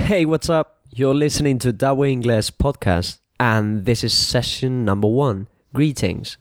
Hey, what's up? You're listening to Dawei Inglés podcast, and this is session number 1. Greetings.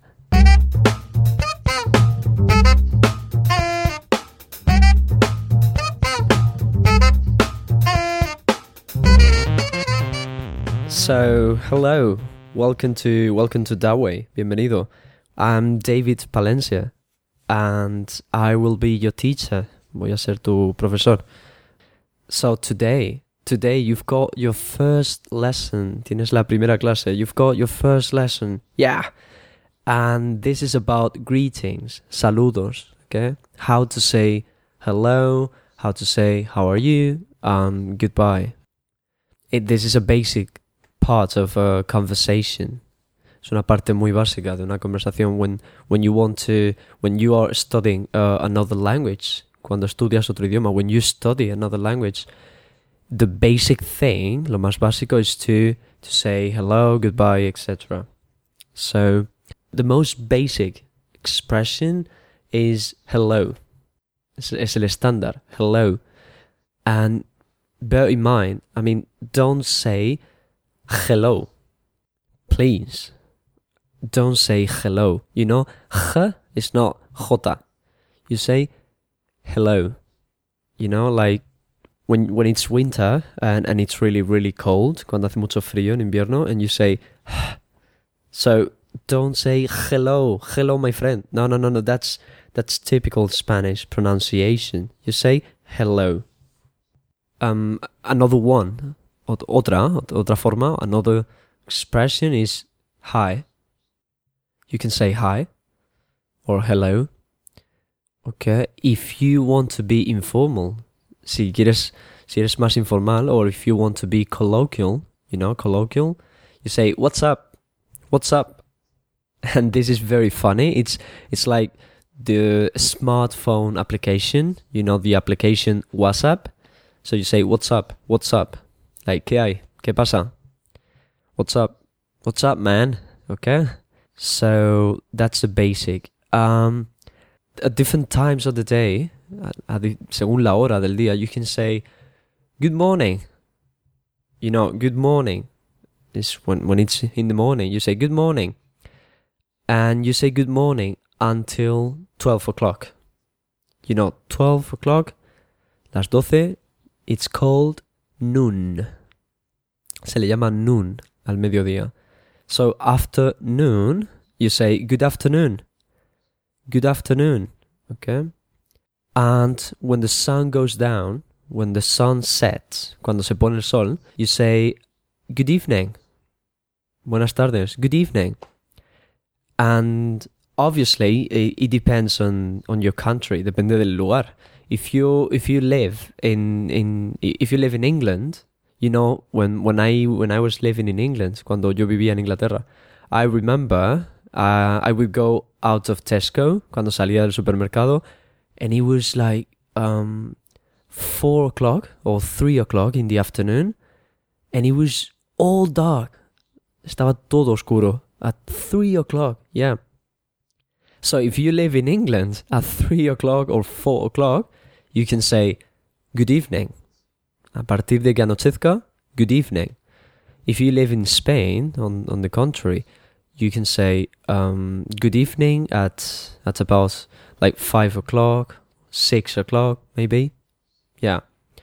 So, hello. Welcome to Dawei. Bienvenido. I'm David Palencia, and I will be your teacher. Voy a ser tu profesor. So today you've got your first lesson. Tienes la primera clase. You've got your first lesson. Yeah. And this is about greetings. Saludos. Okay. How to say hello. How to say how are you. Goodbye. This is a basic part of a conversation. Es una parte muy básica de una conversación when you are studying another language. Cuando estudias otro idioma, when you study another language, the basic thing, lo más básico, is to say hello, goodbye, etc. So, the most basic expression is hello. Es el estándar, hello. And bear in mind, don't say hello, please. Don't say hello. You know, h is not jota. You say hello. You know, like when it's winter and it's really, really cold, cuando hace mucho frío en invierno, and you say, so don't say hello, my friend. No, that's typical Spanish pronunciation. You say hello. Another one, otra forma, another expression is hi. You can say hi or hello. Okay, if you want to be informal, si eres más informal, or if you want to be colloquial, you say what's up, and this is very funny. It's like the smartphone application, the application WhatsApp. So you say what's up, like ¿qué hay? ¿Qué pasa? What's up, man? Okay, so that's the basic. At different times of the day, según la hora del día, you can say good morning. Good morning is when it's in the morning. You say good morning, and you say good morning until 12 o'clock. 12 o'clock, las 12, it's called noon. Se le llama noon al mediodía. So after noon, you say good afternoon. Good afternoon, okay? And when the sun goes down, when the sun sets, cuando se pone el sol, you say good evening. Buenas tardes, good evening. And obviously, it depends on your country, depende del lugar. If you live in England, when I was living in England, cuando yo vivía en Inglaterra, I remember I would go out of Tesco cuando salía del supermercado, and it was like 4 o'clock or 3 o'clock in the afternoon, and it was all dark. Estaba todo oscuro at 3 o'clock, yeah. So if you live in England at 3 o'clock or 4 o'clock, you can say good evening. A partir de que anochezca, good evening. If you live in Spain, on the contrary, you can say good evening at about like 5 o'clock, 6 o'clock maybe. Yeah.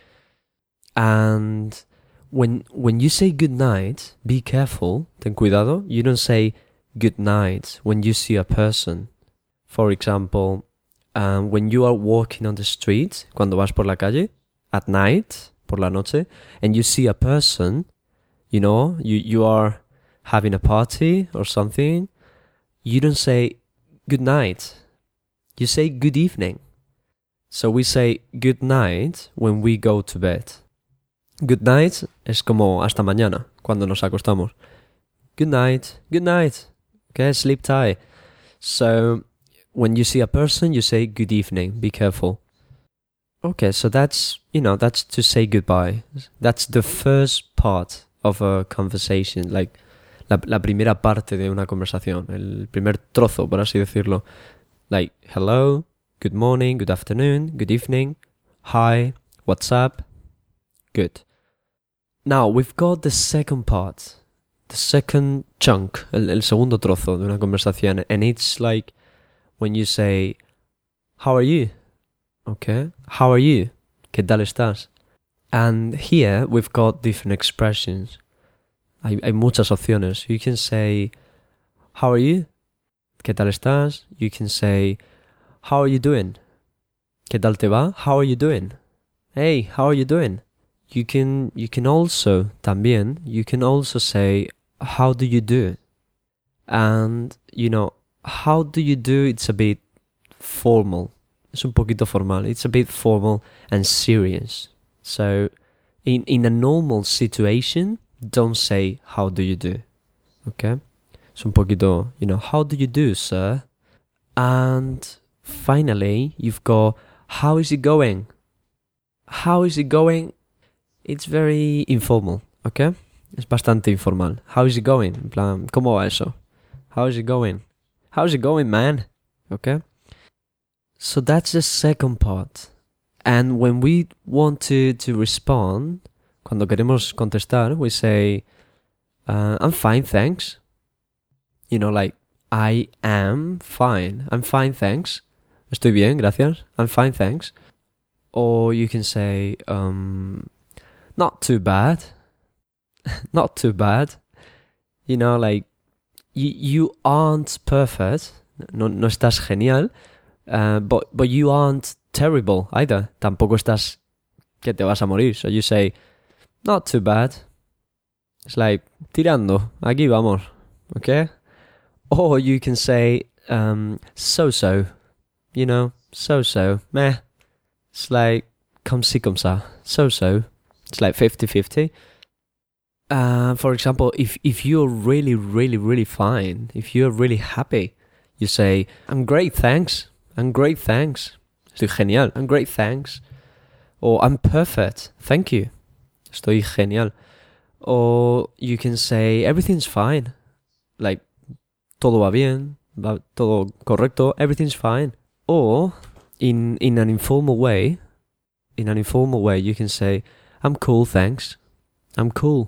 And when you say good night, be careful, ten cuidado. You don't say good night when you see a person. For example, when you are walking on the street, cuando vas por la calle, at night, por la noche, and you see a person, you are having a party or something, you don't say good night. You say good evening. So we say good night when we go to bed. Good night es como hasta mañana, cuando nos acostamos. Good night. Okay, sleep tight. So when you see a person, you say good evening. Be careful. Okay, so that's to say goodbye. That's the first part of a conversation, like la primera parte de una conversación, el primer trozo, por así decirlo. Like, hello, good morning, good afternoon, good evening, hi, what's up, good. Now, we've got the second part, the second chunk, el segundo trozo de una conversación. And it's like when you say, how are you? Okay, how are you? ¿Qué tal estás? And here we've got different expressions. Hay muchas opciones. You can say, how are you? ¿Qué tal estás? You can say, how are you doing? ¿Qué tal te va? How are you doing? Hey, how are you doing? You can also, también, you can also say, how do you do? And, how do you do, it's a bit formal. Es un poquito formal. It's a bit formal and serious. So, in a normal situation, don't say, how do you do? Okay? Es un poquito, how do you do, sir? And finally, you've got, how is it going? How is it going? It's very informal, okay? Es bastante informal. How is it going? En plan, ¿cómo va eso? How is it going? How's it going, man? Okay? So that's the second part. And when we want to respond, cuando queremos contestar, we say, I'm fine, thanks. Like, I am fine. I'm fine, thanks. Estoy bien, gracias. I'm fine, thanks. Or you can say, not too bad. Not too bad. Like, you aren't perfect. No estás genial. But you aren't terrible either. Tampoco estás que te vas a morir. So you say, not too bad. It's like, tirando. Aquí vamos. Okay? Or you can say, so-so. So-so. Meh. It's like, comme ci, comme ça. So-so. It's like 50-50. For example, if you're really, really, really fine, if you're really happy, you say, I'm great, thanks. I'm great, thanks. Estoy genial. I'm great, thanks. Or I'm perfect. Thank you. Estoy genial. Or you can say, everything's fine. Like, todo va bien, va todo correcto, everything's fine. Or, in an informal way, you can say, I'm cool, thanks. I'm cool.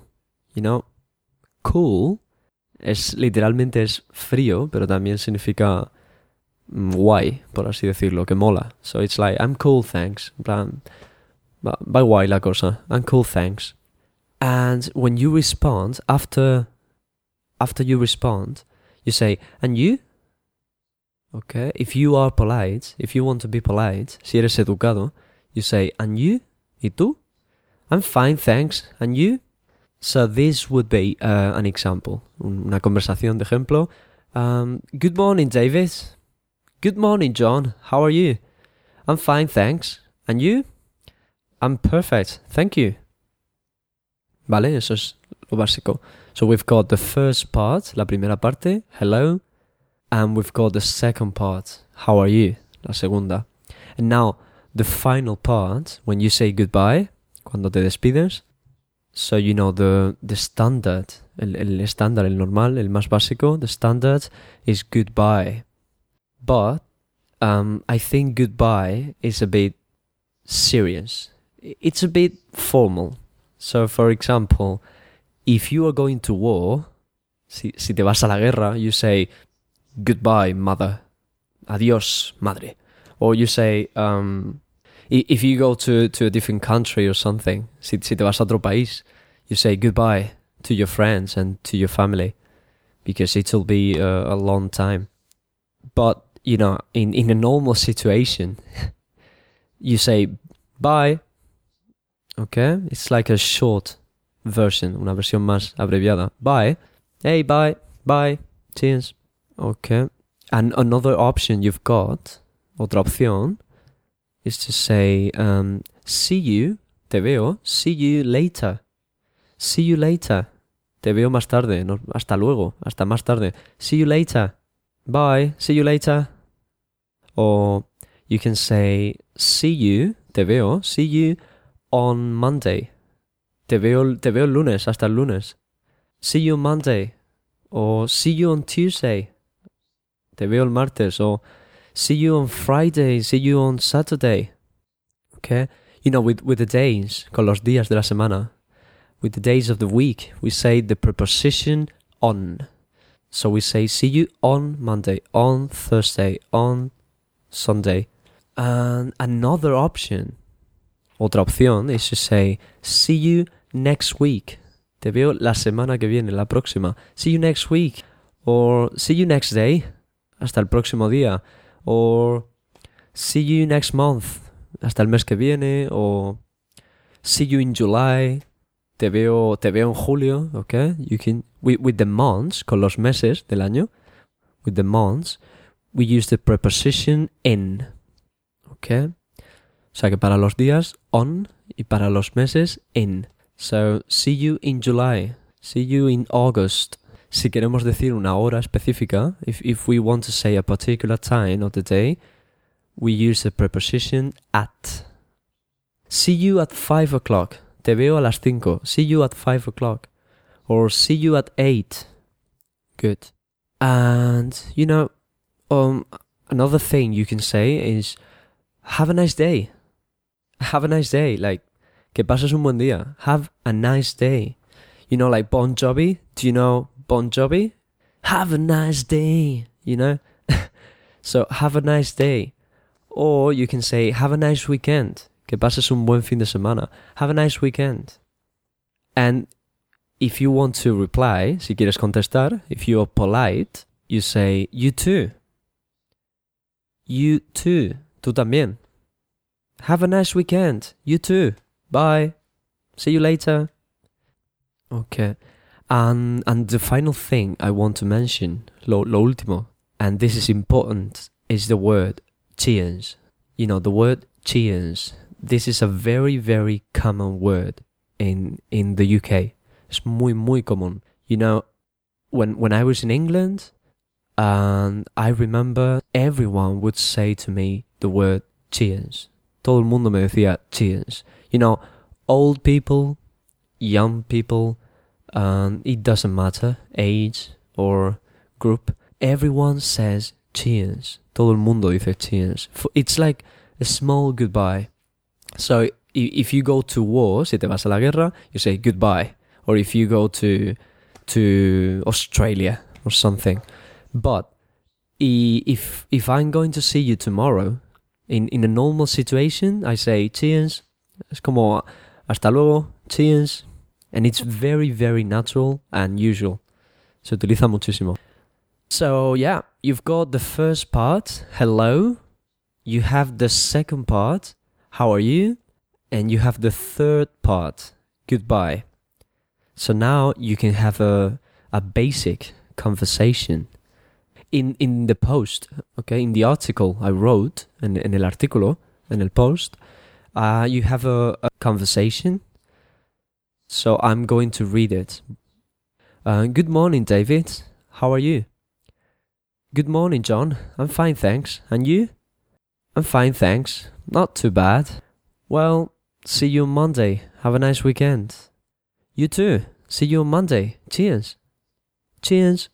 Cool literalmente es frío, pero también significa guay, por así decirlo, que mola. So it's like, I'm cool, thanks. En plan, va guay la cosa. I'm cool, thanks. And when you respond, after you respond, you say, and you? Okay, if you are polite, if you want to be polite, si eres educado, you say, and you? ¿Y tú? I'm fine, thanks. And you? So this would be an example, una conversación de ejemplo. Good morning, David. Good morning, John. How are you? I'm fine, thanks. And you? I'm perfect, thank you. Vale, eso es lo básico. So we've got the first part, la primera parte, hello. And we've got the second part, how are you? La segunda. And now, the final part, when you say goodbye, cuando te despides. So, the standard, el estándar, el normal, el más básico, the standard is goodbye. But I think goodbye is a bit serious. It's a bit formal. So, for example, if you are going to war, si te vas a la guerra, you say, goodbye, mother. Adiós, madre. Or you say, if you go to a different country or something, si te vas a otro país, you say goodbye to your friends and to your family because it will be a long time. But, in a normal situation, you say bye. Okay? It's like a short version, una versión más abreviada. Bye. Hey, bye. Bye. Cheers. Okay. And another option you've got, otra opción, is to say, see you, te veo, see you later. See you later. Te veo más tarde, no, hasta luego, hasta más tarde. See you later. Bye, see you later. Or you can say, see you, te veo, see you on Monday. Te veo el lunes, hasta el lunes. See you on Monday. Or see you on Tuesday. Te veo el martes. Or see you on Friday, see you on Saturday. Okay? With the days, con los días de la semana. with the days of the week, we say the preposition on. So we say, see you on Monday, on Thursday, on Sunday. And another option, otra opción, is to say, see you next week. Te veo la semana que viene, la próxima. See you next week. Or see you next day. Hasta el próximo día. Or see you next month. Hasta el mes que viene. Or see you in July. Te veo en julio, okay? You can with the months, con los meses del año, with the months, we use the preposition in, okay? O sea que para los días on y para los meses in. So see you in July, see you in August. Si queremos decir una hora específica, if we want to say a particular time of the day, we use the preposition at. See you at 5 o'clock. Te veo a las 5. See you at 5 o'clock. Or see you at 8. Good. And, another thing you can say is, have a nice day. Have a nice day. Like, que pases un buen día. Have a nice day. Like Bon Jovi. Do you know Bon Jovi? Have a nice day. So, have a nice day. Or you can say, have a nice weekend. Que pases un buen fin de semana. Have a nice weekend. And if you want to reply, si quieres contestar, if you are polite, you say, you too. You too. Tú también. Have a nice weekend. You too. Bye. See you later. Okay. And the final thing I want to mention, lo último, and this is important, is the word cheers. The word cheers. This is a very, very common word in the UK. Es muy, muy común. When I was in England, and I remember everyone would say to me the word cheers. Todo el mundo me decía cheers. Old people, young people, it doesn't matter, age or group. Everyone says cheers. Todo el mundo dice cheers. It's like a small goodbye. So if you go to war, si te vas a la guerra, you say goodbye. Or if you go to Australia or something. But if I'm going to see you tomorrow, in a normal situation, I say cheers. Es como hasta luego, cheers. And it's very, very natural and usual. Se utiliza muchísimo. So yeah, you've got the first part, hello. You have the second part, how are you? And you have the third part, goodbye. So now you can have a basic conversation. In the post, okay, in the article I wrote, en el artículo, en el post, you have a conversation. So I'm going to read it. Good morning, David. How are you? Good morning, John. I'm fine, thanks. And you? I'm fine, thanks. Not too bad. Well, see you on Monday. Have a nice weekend. You too. See you on Monday. Cheers. Cheers.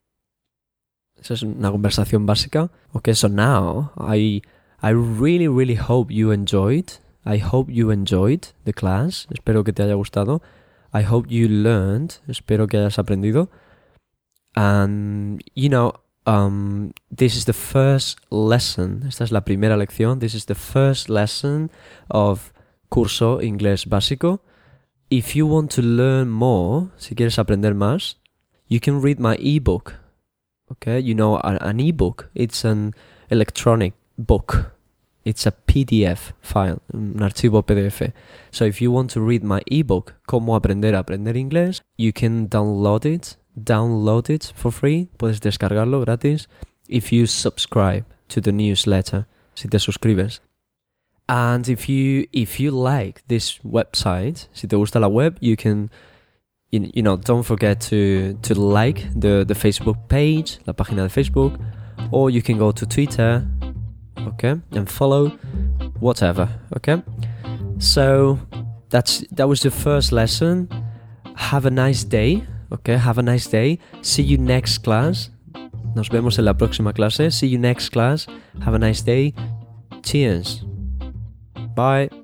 Esa es una conversación básica. Okay, so now I really, really hope you enjoyed. I hope you enjoyed the class. Espero que te haya gustado. I hope you learned. Espero que hayas aprendido. And, this is the first lesson. Esta es la primera lección. This is the first lesson of Curso Inglés Básico. If you want to learn more, si quieres aprender más, you can read my ebook. Okay, an ebook. It's an electronic book. It's a PDF file, un archivo PDF. So if you want to read my ebook, Cómo aprender a aprender inglés, you can download it for free. Puedes descargarlo gratis if you subscribe to the newsletter, si te suscribes. And if you like this website, si te gusta la web, you can, don't forget to like the Facebook page, la página de Facebook, or you can go to Twitter, okay, and follow, whatever, okay. So that was the first lesson. Have a nice day, okay. Have a nice day. See you next class. Nos vemos en la próxima clase. See you next class. Have a nice day. Cheers. Bye.